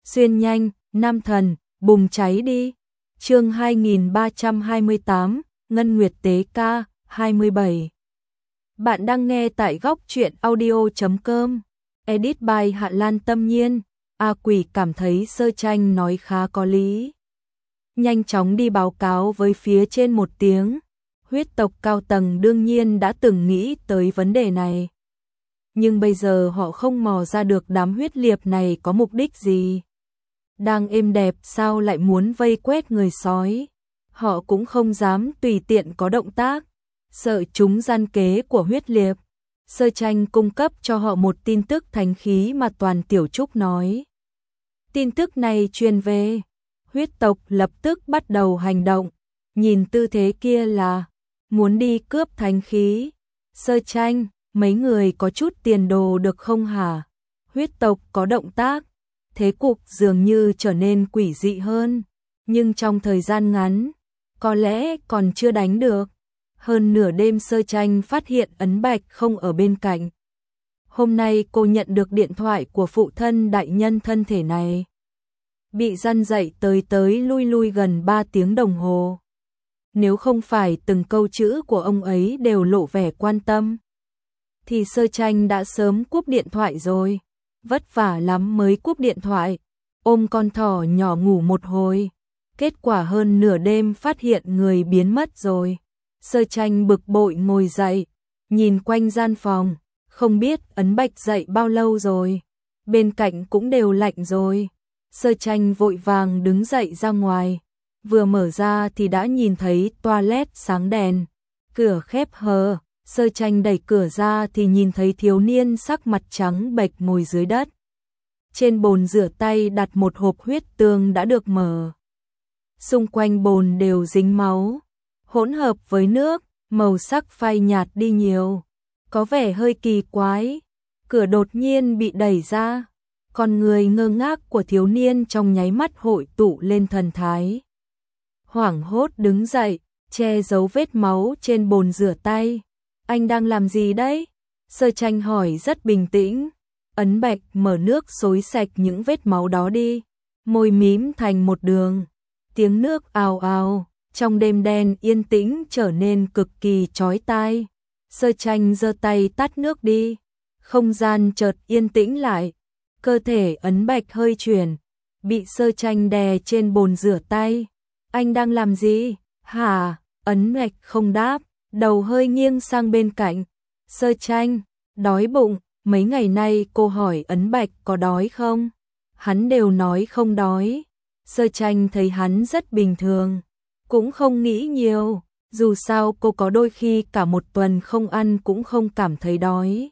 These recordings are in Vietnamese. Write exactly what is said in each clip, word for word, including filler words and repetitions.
xuyên nhanh, nam thần, bùng cháy đi. Chương hai nghìn ba trăm hai mươi tám, Ngân Nguyệt Tế Ca, hai mươi bảy. Bạn đang nghe tại góc truyện audio chấm com. Edit by Hạ Lan Tâm Nhiên. A Quỷ cảm thấy Sơ Tranh nói khá có lý. Nhanh chóng đi báo cáo với phía trên một tiếng. Huyết tộc cao tầng đương nhiên đã từng nghĩ tới vấn đề này. Nhưng bây giờ họ không mò ra được đám huyết liệp này có mục đích gì. Đang êm đẹp sao lại muốn vây quét người sói. Họ cũng không dám tùy tiện có động tác, sợ chúng gian kế của huyết liệp. Sơ Tranh cung cấp cho họ một tin tức thánh khí mà Toàn Tiểu Trúc nói. Tin tức này truyền về, huyết tộc lập tức bắt đầu hành động, nhìn tư thế kia là muốn đi cướp thánh khí. Sơ Tranh, mấy người có chút tiền đồ được không hả? Huyết tộc có động tác, thế cục dường như trở nên quỷ dị hơn, nhưng trong thời gian ngắn, có lẽ còn chưa đánh được. Hơn nửa đêm Sơ Tranh phát hiện Ấn Bạch không ở bên cạnh. Hôm nay cô nhận được điện thoại của phụ thân đại nhân thân thể này. Bị răn dậy tới tới lui lui gần ba tiếng đồng hồ. Nếu không phải từng câu chữ của ông ấy đều lộ vẻ quan tâm, thì Sơ Tranh đã sớm cúp điện thoại rồi. Vất vả lắm mới cúp điện thoại, ôm con thỏ nhỏ ngủ một hồi. Kết quả hơn nửa đêm phát hiện người biến mất rồi. Sơ Tranh bực bội ngồi dậy, nhìn quanh gian phòng, không biết Ấn Bạch dậy bao lâu rồi. Bên cạnh cũng đều lạnh rồi. Sơ Tranh vội vàng đứng dậy ra ngoài, vừa mở ra thì đã nhìn thấy toilet sáng đèn, cửa khép hờ. Sơ Tranh đẩy cửa ra thì nhìn thấy thiếu niên sắc mặt trắng bệch ngồi dưới đất. Trên bồn rửa tay đặt một hộp huyết tương đã được mở. Xung quanh bồn đều dính máu, hỗn hợp với nước, màu sắc phai nhạt đi nhiều, có vẻ hơi kỳ quái. Cửa đột nhiên bị đẩy ra, con người ngơ ngác của thiếu niên trong nháy mắt hội tụ lên thần thái. Hoảng hốt đứng dậy, che giấu vết máu trên bồn rửa tay. Anh đang làm gì đấy? Sơ Tranh hỏi rất bình tĩnh. Ấn Bạch mở nước xối sạch những vết máu đó đi, môi mím thành một đường. Tiếng nước ào ào, trong đêm đen yên tĩnh trở nên cực kỳ chói tai. Sơ Tranh giơ tay tắt nước đi, không gian chợt yên tĩnh lại. Cơ thể Ấn Bạch hơi chuyển, bị Sơ Tranh đè trên bồn rửa tay. Anh đang làm gì? Hả? Ấn Bạch không đáp, đầu hơi nghiêng sang bên cạnh. Sơ Tranh, đói bụng. Mấy ngày nay cô hỏi Ấn Bạch có đói không? Hắn đều nói không đói. Sơ Tranh thấy hắn rất bình thường, cũng không nghĩ nhiều. Dù sao cô có đôi khi cả một tuần không ăn cũng không cảm thấy đói.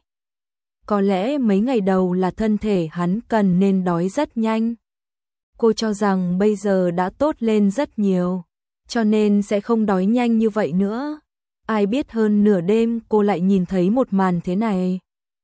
Có lẽ mấy ngày đầu là thân thể hắn cần nên đói rất nhanh. Cô cho rằng bây giờ đã tốt lên rất nhiều, cho nên sẽ không đói nhanh như vậy nữa. Ai biết hơn nửa đêm cô lại nhìn thấy một màn thế này.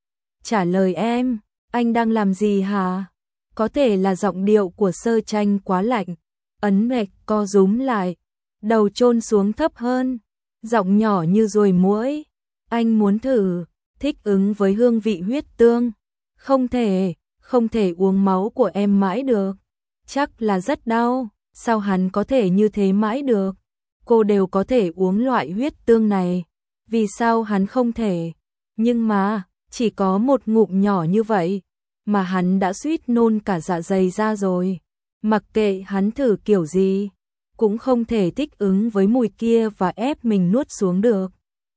Trả lời em, anh đang làm gì hả? Có thể là giọng điệu của Sơ Tranh quá lạnh. Ấn Bạch co rúm lại, đầu chôn xuống thấp hơn, giọng nhỏ như ruồi muỗi. Anh muốn thử, thích ứng với hương vị huyết tương. Không thể, không thể uống máu của em mãi được. Chắc là rất đau, sao hắn có thể như thế mãi được? Cô đều có thể uống loại huyết tương này, vì sao hắn không thể? Nhưng mà, chỉ có một ngụm nhỏ như vậy, mà hắn đã suýt nôn cả dạ dày ra rồi. Mặc kệ hắn thử kiểu gì, cũng không thể thích ứng với mùi kia và ép mình nuốt xuống được.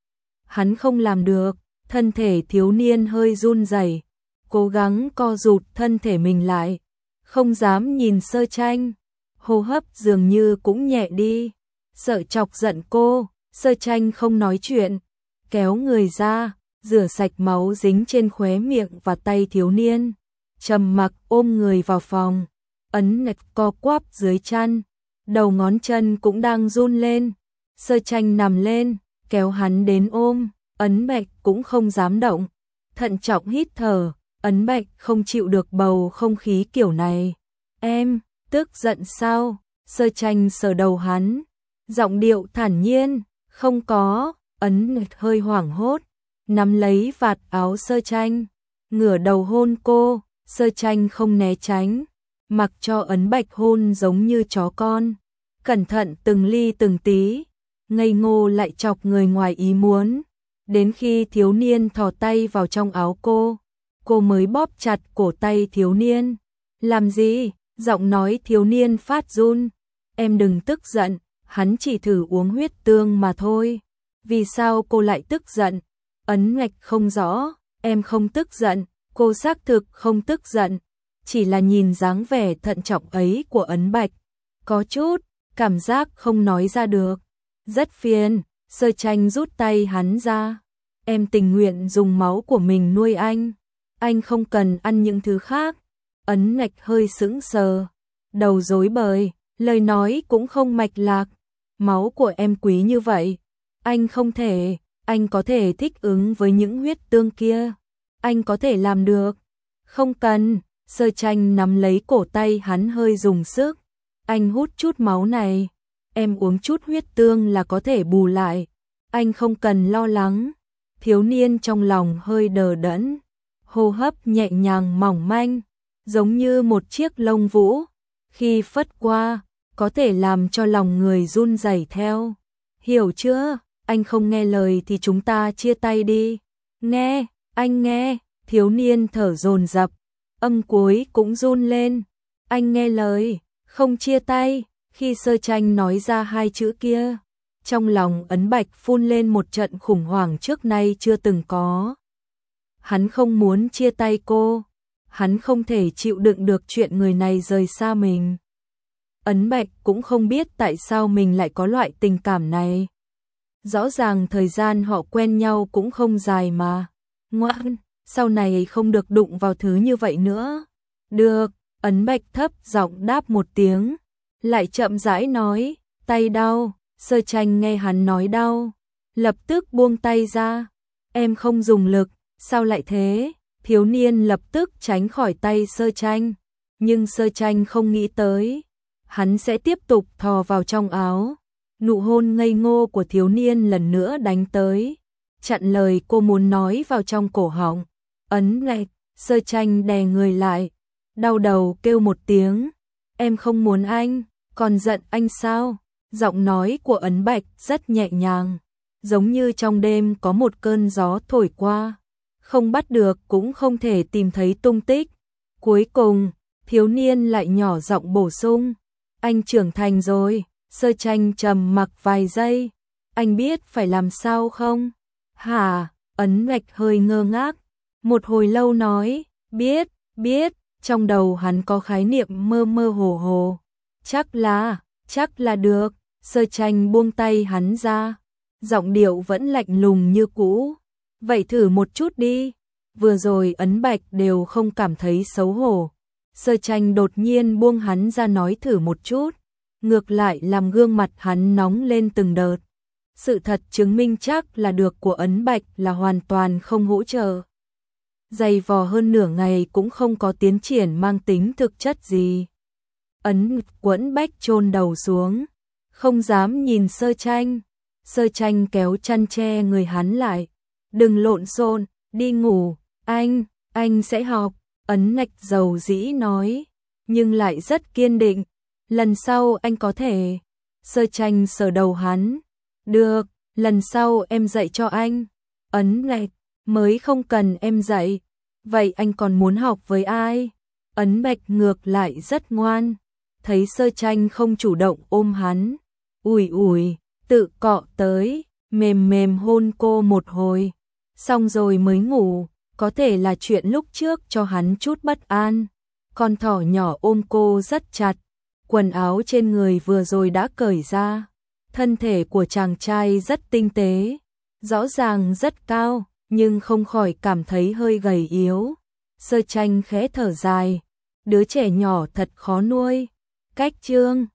Hắn không làm được, thân thể thiếu niên hơi run rẩy, cố gắng co rụt thân thể mình lại, không dám nhìn Sơ Tranh. Hô hấp dường như cũng nhẹ đi, sợ chọc giận cô. Sơ Tranh không nói chuyện, kéo người ra, rửa sạch máu dính trên khóe miệng và tay thiếu niên, trầm mặc ôm người vào phòng. Ấn Bạch co quắp dưới chăn, đầu ngón chân cũng đang run lên. Sơ Tranh nằm lên, kéo hắn đến ôm. Ấn Bạch cũng không dám động, thận trọng hít thở. Ấn Bạch không chịu được bầu không khí kiểu này. Em, tức giận sao? Sơ Tranh sờ đầu hắn, giọng điệu thản nhiên. Không có. Ấn Bạch hơi hoảng hốt, nắm lấy vạt áo Sơ Tranh, ngửa đầu hôn cô. Sơ Tranh không né tránh, mặc cho Ấn Bạch hôn giống như chó con, cẩn thận từng ly từng tí, ngây ngô lại chọc người ngoài ý muốn. Đến khi thiếu niên thò tay vào trong áo cô, cô mới bóp chặt cổ tay thiếu niên. Làm gì? Giọng nói thiếu niên phát run. Em đừng tức giận, hắn chỉ thử uống huyết tương mà thôi. Vì sao cô lại tức giận? Ấn Ngạch không rõ. Em không tức giận, cô xác thực không tức giận. Chỉ là nhìn dáng vẻ thận trọng ấy của Ấn Bạch, có chút cảm giác không nói ra được. Rất phiền. Sơ Tranh rút tay hắn ra. Em tình nguyện dùng máu của mình nuôi anh. Anh không cần ăn những thứ khác. Ấn Ngạch hơi sững sờ, đầu rối bời, lời nói cũng không mạch lạc. Máu của em quý như vậy, anh không thể, anh có thể thích ứng với những huyết tương kia. Anh có thể làm được. Không cần. Sơ Tranh nắm lấy cổ tay hắn hơi dùng sức. Anh hút chút máu này, em uống chút huyết tương là có thể bù lại. Anh không cần lo lắng. Thiếu niên trong lòng hơi đờ đẫn, hô hấp nhẹ nhàng mỏng manh, giống như một chiếc lông vũ, khi phất qua, có thể làm cho lòng người run rẩy theo. Hiểu chưa? Anh không nghe lời thì chúng ta chia tay đi. Nghe, anh nghe. Thiếu niên thở dồn dập, âm cuối cũng run lên. Anh nghe lời, không chia tay. Khi Sơ Tranh nói ra hai chữ kia, trong lòng Ấn Bạch phun lên một trận khủng hoảng trước nay chưa từng có. Hắn không muốn chia tay cô, hắn không thể chịu đựng được chuyện người này rời xa mình. Ấn Bạch cũng không biết tại sao mình lại có loại tình cảm này. Rõ ràng thời gian họ quen nhau cũng không dài mà. Ngoan, sau này không được đụng vào thứ như vậy nữa. Được. Ấn Bạch thấp giọng đáp một tiếng, lại chậm rãi nói, tay đau. Sơ Tranh nghe hắn nói đau, lập tức buông tay ra. Em không dùng lực, sao lại thế? Thiếu niên lập tức tránh khỏi tay Sơ Tranh, nhưng Sơ Tranh không nghĩ tới hắn sẽ tiếp tục thò vào trong áo. Nụ hôn ngây ngô của thiếu niên lần nữa đánh tới, chặn lời cô muốn nói vào trong cổ họng. Ấn Ngạch. Sơ Tranh đè người lại, đau đầu kêu một tiếng. Em không muốn anh, còn giận anh sao? Giọng nói của Ấn Bạch rất nhẹ nhàng, giống như trong đêm có một cơn gió thổi qua, không bắt được cũng không thể tìm thấy tung tích. Cuối cùng, thiếu niên lại nhỏ giọng bổ sung, anh trưởng thành rồi. Sơ Tranh trầm mặc vài giây, anh biết phải làm sao không? Hả? Ấn Ngạch hơi ngơ ngác, một hồi lâu nói, biết, biết. Trong đầu hắn có khái niệm mơ mơ hồ hồ. Chắc là, chắc là được. Sơ Tranh buông tay hắn ra, giọng điệu vẫn lạnh lùng như cũ. Vậy thử một chút đi. Vừa rồi Ấn Bạch đều không cảm thấy xấu hổ. Sơ Tranh đột nhiên buông hắn ra nói thử một chút, ngược lại làm gương mặt hắn nóng lên từng đợt. Sự thật chứng minh chắc là được của Ấn Bạch là hoàn toàn không hỗ trợ. Dày vò hơn nửa ngày cũng không có tiến triển mang tính thực chất gì. Ấn Quẫn Bách chôn đầu xuống, không dám nhìn Sơ Tranh. Sơ Tranh kéo chăn che người hắn lại. Đừng lộn xộn, đi ngủ. Anh, anh sẽ học. Ấn Ngạch dầu dĩ nói, nhưng lại rất kiên định. Lần sau anh có thể. Sơ Tranh sờ đầu hắn. Được, lần sau em dạy cho anh. Ấn Ngạch, mới không cần em dạy. Vậy anh còn muốn học với ai? Ấn Bạch ngược lại rất ngoan. Thấy Sơ Tranh không chủ động ôm hắn, ủi ủi, tự cọ tới, mềm mềm hôn cô một hồi. Xong rồi mới ngủ, có thể là chuyện lúc trước cho hắn chút bất an. Con thỏ nhỏ ôm cô rất chặt, quần áo trên người vừa rồi đã cởi ra. Thân thể của chàng trai rất tinh tế, rõ ràng rất cao, nhưng không khỏi cảm thấy hơi gầy yếu. Sơ Tranh khẽ thở dài, đứa trẻ nhỏ thật khó nuôi. Cách chương